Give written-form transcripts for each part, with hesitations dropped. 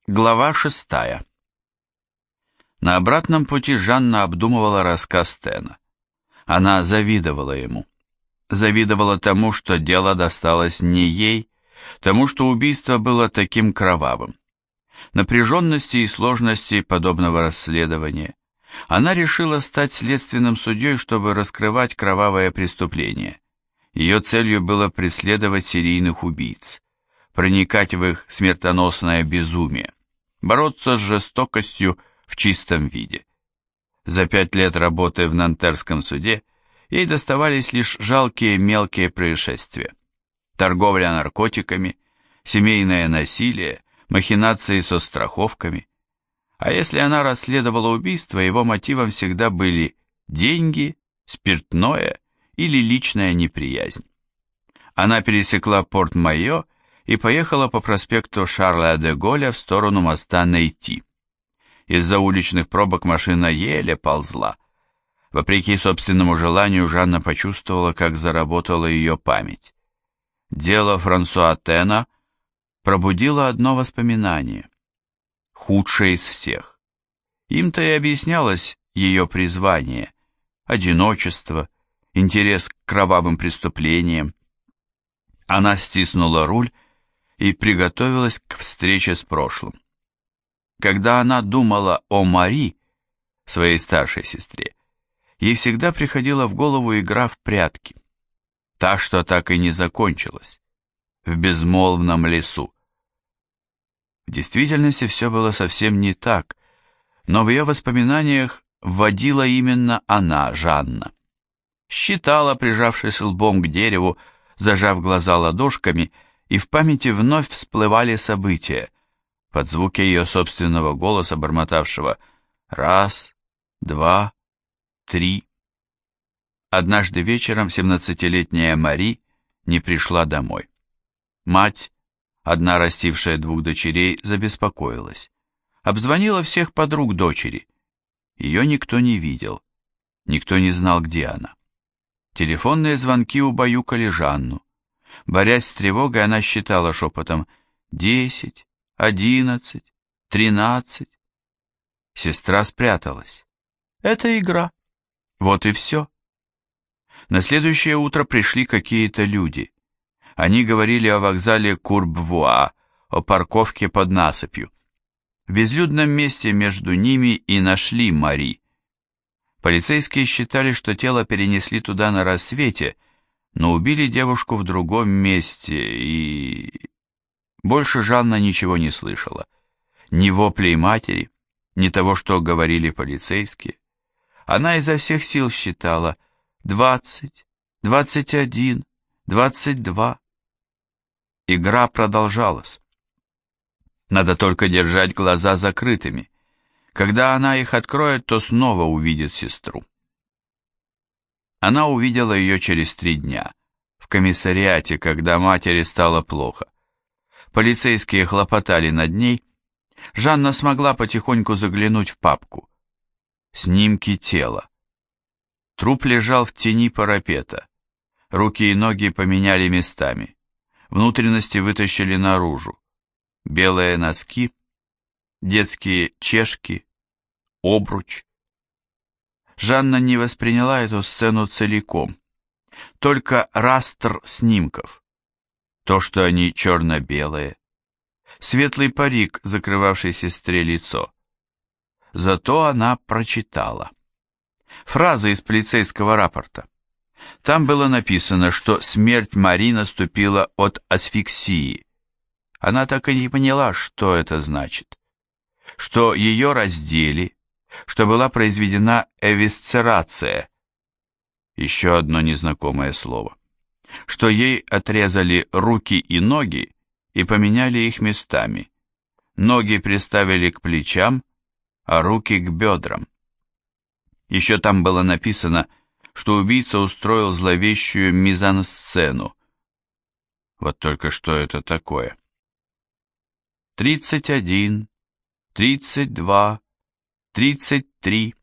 Глава 6. На обратном пути Жанна обдумывала рассказ Тена. Она завидовала ему. Завидовала тому, что дело досталось не ей, тому, что убийство было таким кровавым. Напряженности и сложности подобного расследования. Она решила стать следственным судьей, чтобы раскрывать кровавое преступление. Ее целью было преследовать серийных убийц, проникать в их смертоносное безумие, бороться с жестокостью в чистом виде. За 5 лет работы в Нантерском суде ей доставались лишь жалкие мелкие происшествия. Торговля наркотиками, семейное насилие, махинации со страховками. А если она расследовала убийство, его мотивом всегда были деньги, спиртное или личная неприязнь. Она пересекла Порт-Майо и поехала по проспекту Шарля де Голля в сторону моста Нейти. Из-за уличных пробок машина еле ползла. Вопреки собственному желанию, Жанна почувствовала, как заработала ее память. Дело Франсуа Тена пробудило одно воспоминание, худшее из всех. Им-то и объяснялось ее призвание, одиночество, интерес к кровавым преступлениям. Она стиснула руль и приготовилась к встрече с прошлым. Когда она думала о Мари, своей старшей сестре, ей всегда приходила в голову игра в прятки, та, что так и не закончилась, в безмолвном лесу. В действительности все было совсем не так, но в ее воспоминаниях вводила именно она, Жанна. Считала, прижавшись лбом к дереву, зажав глаза ладошками, и в памяти вновь всплывали события, под звуки ее собственного голоса, бормотавшего «раз, два, три». Однажды вечером 17-летняя Мари не пришла домой. Мать, одна растившая 2 дочерей, забеспокоилась. Обзвонила всех подруг дочери. Ее никто не видел, никто не знал, где она. Телефонные звонки убаюкали Жанну. Борясь с тревогой, она считала шепотом 10, 11, 13. Сестра спряталась. Это игра. Вот и все. На следующее утро пришли какие-то люди. Они говорили о вокзале Курбвуа, о парковке под насыпью. В безлюдном месте между ними и нашли Мари. Полицейские считали, что тело перенесли туда на рассвете, но убили девушку в другом месте и... Больше Жанна ничего не слышала. Ни воплей матери, ни того, что говорили полицейские. Она изо всех сил считала 20, 21, 22. Игра продолжалась. Надо только держать глаза закрытыми. Когда она их откроет, то снова увидит сестру. Она увидела ее через 3 дня, в комиссариате, когда матери стало плохо. Полицейские хлопотали над ней. Жанна смогла потихоньку заглянуть в папку. Снимки тела. Труп лежал в тени парапета. Руки и ноги поменяли местами. Внутренности вытащили наружу. Белые носки, детские чешки, обруч. Жанна не восприняла эту сцену целиком. Только растр снимков. То, что они черно-белые. Светлый парик, закрывавший сестре лицо. Зато она прочитала. Фразы из полицейского рапорта. Там было написано, что смерть Мари наступила от асфиксии. Она так и не поняла, что это значит. Что ее раздели, что была произведена эвисцерация. Еще одно незнакомое слово. Что ей отрезали руки и ноги и поменяли их местами. Ноги приставили к плечам, а руки к бедрам. Еще там было написано, что убийца устроил зловещую мизансцену. Вот только что это такое? 31, 32, 33.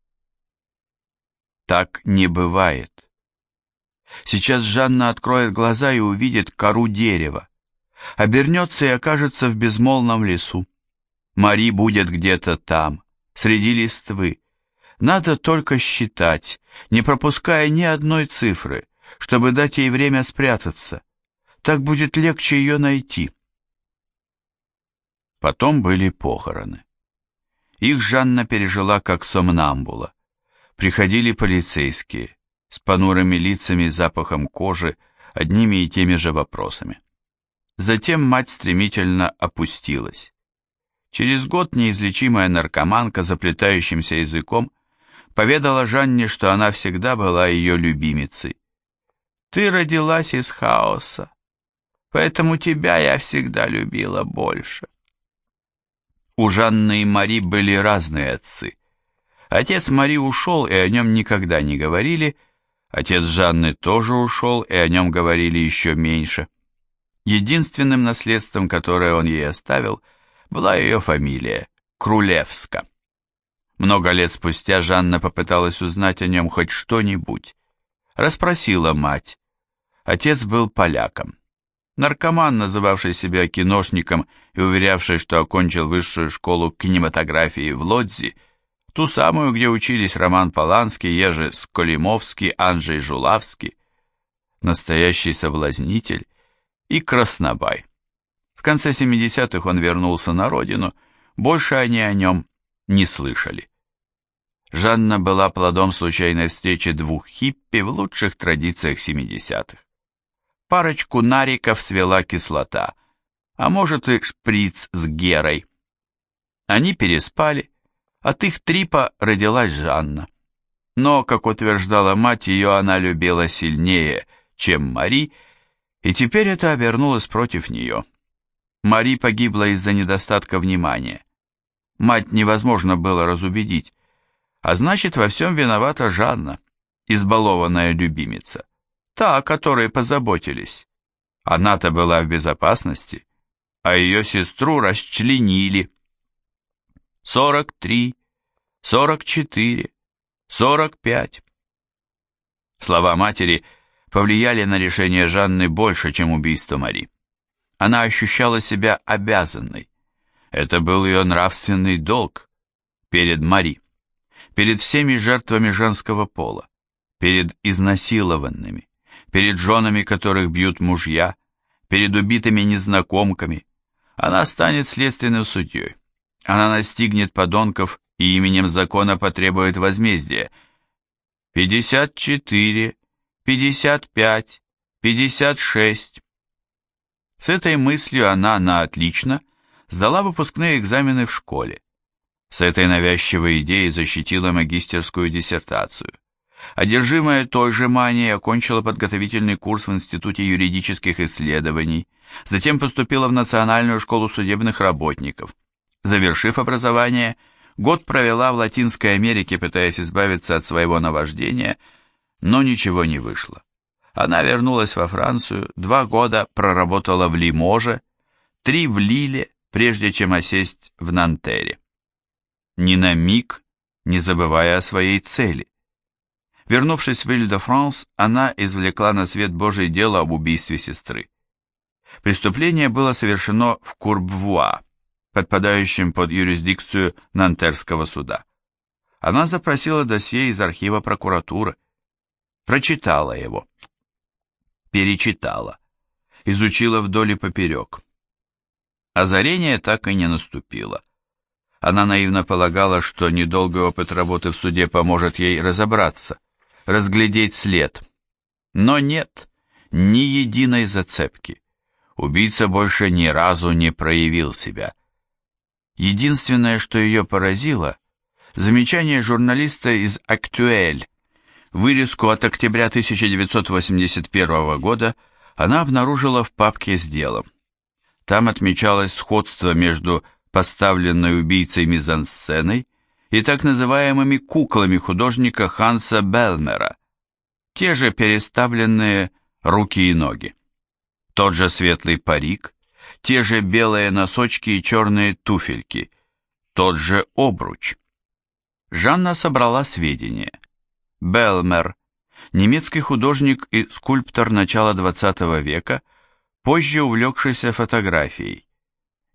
Так не бывает. Сейчас Жанна откроет глаза и увидит кору дерева, обернется и окажется в безмолвном лесу. Мари будет где-то там, среди листвы. Надо только считать, не пропуская ни одной цифры, чтобы дать ей время спрятаться. Так будет легче ее найти. Потом были похороны. Их Жанна пережила как сомнамбула. Приходили полицейские, с понурыми лицами и запахом кожи, одними и теми же вопросами. Затем мать стремительно опустилась. Через год неизлечимая наркоманка заплетающимся языком поведала Жанне, что она всегда была ее любимицей. «Ты родилась из хаоса, поэтому тебя я всегда любила больше». У Жанны и Мари были разные отцы. Отец Мари ушел, и о нем никогда не говорили, отец Жанны тоже ушел, и о нем говорили еще меньше. Единственным наследством, которое он ей оставил, была ее фамилия – Крулевска. Много лет спустя Жанна попыталась узнать о нем хоть что-нибудь. Расспросила мать. Отец был поляком. Наркоман, называвший себя киношником и уверявший, что окончил высшую школу кинематографии в Лодзи, ту самую, где учились Роман Поланский, Ежи Сколимовский, Анджей Жулавский, настоящий соблазнитель и краснобай. В конце 70-х он вернулся на родину, больше они о нем не слышали. Жанна была плодом случайной встречи двух хиппи в лучших традициях 70-х. Парочку нариков свела кислота, а может и шприц с герой. Они переспали, от их трипа родилась Жанна. Но, как утверждала мать, ее она любила сильнее, чем Мари, и теперь это обернулось против нее. Мари погибла из-за недостатка внимания. Мать невозможно было разубедить, а значит, во всем виновата Жанна, избалованная любимица. Та, о которой позаботились. Она-то была в безопасности, а ее сестру расчленили. 43, 44, 45. Слова матери повлияли на решение Жанны больше, чем убийство Мари. Она ощущала себя обязанной. Это был ее нравственный долг перед Мари, перед всеми жертвами женского пола, перед изнасилованными, перед женами, которых бьют мужья, перед убитыми незнакомками. Она станет следственным судьей. Она настигнет подонков и именем закона потребует возмездия. 54, 55, 56. С этой мыслью она на отлично сдала выпускные экзамены в школе. С этой навязчивой идеей защитила магистерскую диссертацию. Одержимая той же манией, окончила подготовительный курс в Институте юридических исследований, затем поступила в Национальную школу судебных работников. Завершив образование, год провела в Латинской Америке, пытаясь избавиться от своего наваждения, но ничего не вышло. Она вернулась во Францию, 2 года проработала в Лиможе, 3 в Лиле, прежде чем осесть в Нантере. Ни на миг не забывая о своей цели. Вернувшись в Иль-де-Франс, она извлекла на свет Божий дело об убийстве сестры. Преступление было совершено в Курбвуа, подпадающем под юрисдикцию Нантерского суда. Она запросила досье из архива прокуратуры, прочитала его, перечитала, изучила вдоль и поперек. Озарение так и не наступило. Она наивно полагала, что недолгий опыт работы в суде поможет ей разобраться, разглядеть след. Но нет, ни единой зацепки. Убийца больше ни разу не проявил себя. Единственное, что ее поразило, замечание журналиста из «Актуэль». Вырезку от октября 1981 года она обнаружила в папке с делом. Там отмечалось сходство между поставленной убийцей мизансценой и так называемыми куклами художника Ханса Белмера, те же переставленные руки и ноги. Тот же светлый парик, те же белые носочки и черные туфельки, тот же обруч. Жанна собрала сведения. Белмер, немецкий художник и скульптор начала XX века, позже увлекшийся фотографией.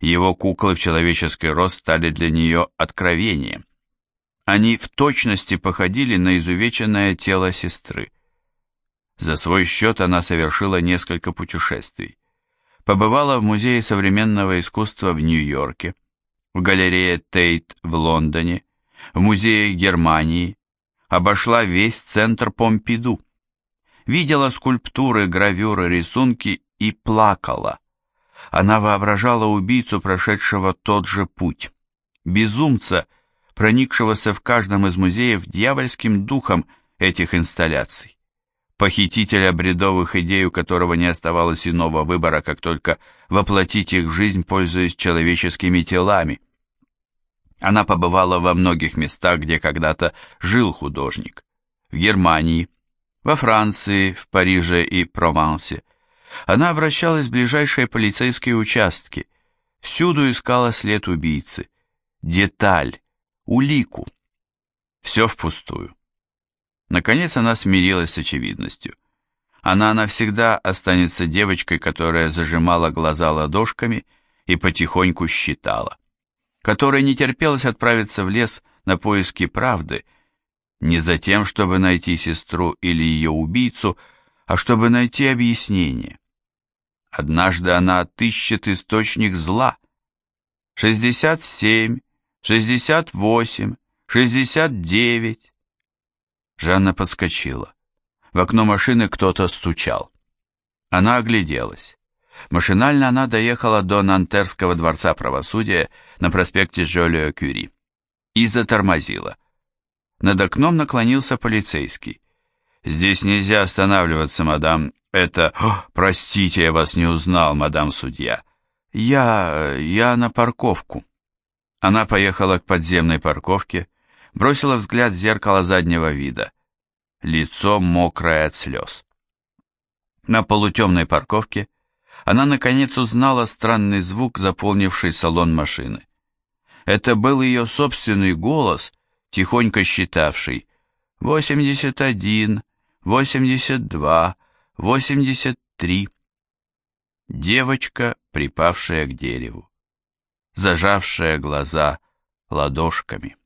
Его куклы в человеческий рост стали для нее откровением. Они в точности походили на изувеченное тело сестры. За свой счет она совершила несколько путешествий. Побывала в Музее современного искусства в Нью-Йорке, в галерее Тейт в Лондоне, в музеях Германии, обошла весь центр Помпиду. Видела скульптуры, гравюры, рисунки и плакала. Она воображала убийцу, прошедшего тот же путь, безумца, проникшегося в каждом из музеев дьявольским духом этих инсталляций, похитителя бредовых идей, у которого не оставалось иного выбора, как только воплотить их в жизнь, пользуясь человеческими телами. Она побывала во многих местах, где когда-то жил художник. В Германии, во Франции, в Париже и Провансе. Она обращалась в ближайшие полицейские участки, всюду искала след убийцы, деталь, улику. Все впустую. Наконец она смирилась с очевидностью. Она навсегда останется девочкой, которая зажимала глаза ладошками и потихоньку считала, которой не терпелось отправиться в лес на поиски правды, не за тем, чтобы найти сестру или ее убийцу, а чтобы найти объяснение. Однажды она отыщет источник зла. 67, 68, 69. Жанна подскочила. В окно машины кто-то стучал. Она огляделась. Машинально она доехала до Нантерского дворца правосудия на проспекте Жолио-Кюри и затормозила. Над окном наклонился полицейский. «Здесь нельзя останавливаться, мадам. Это... простите, я вас не узнал, мадам судья. Я на парковку». Она поехала к подземной парковке, бросила взгляд в зеркало заднего вида. Лицо мокрое от слез. На полутемной парковке она наконец узнала странный звук, заполнивший салон машины. Это был ее собственный голос, тихонько считавший 81, 82, 83. Девочка, припавшая к дереву, зажавшая глаза ладошками.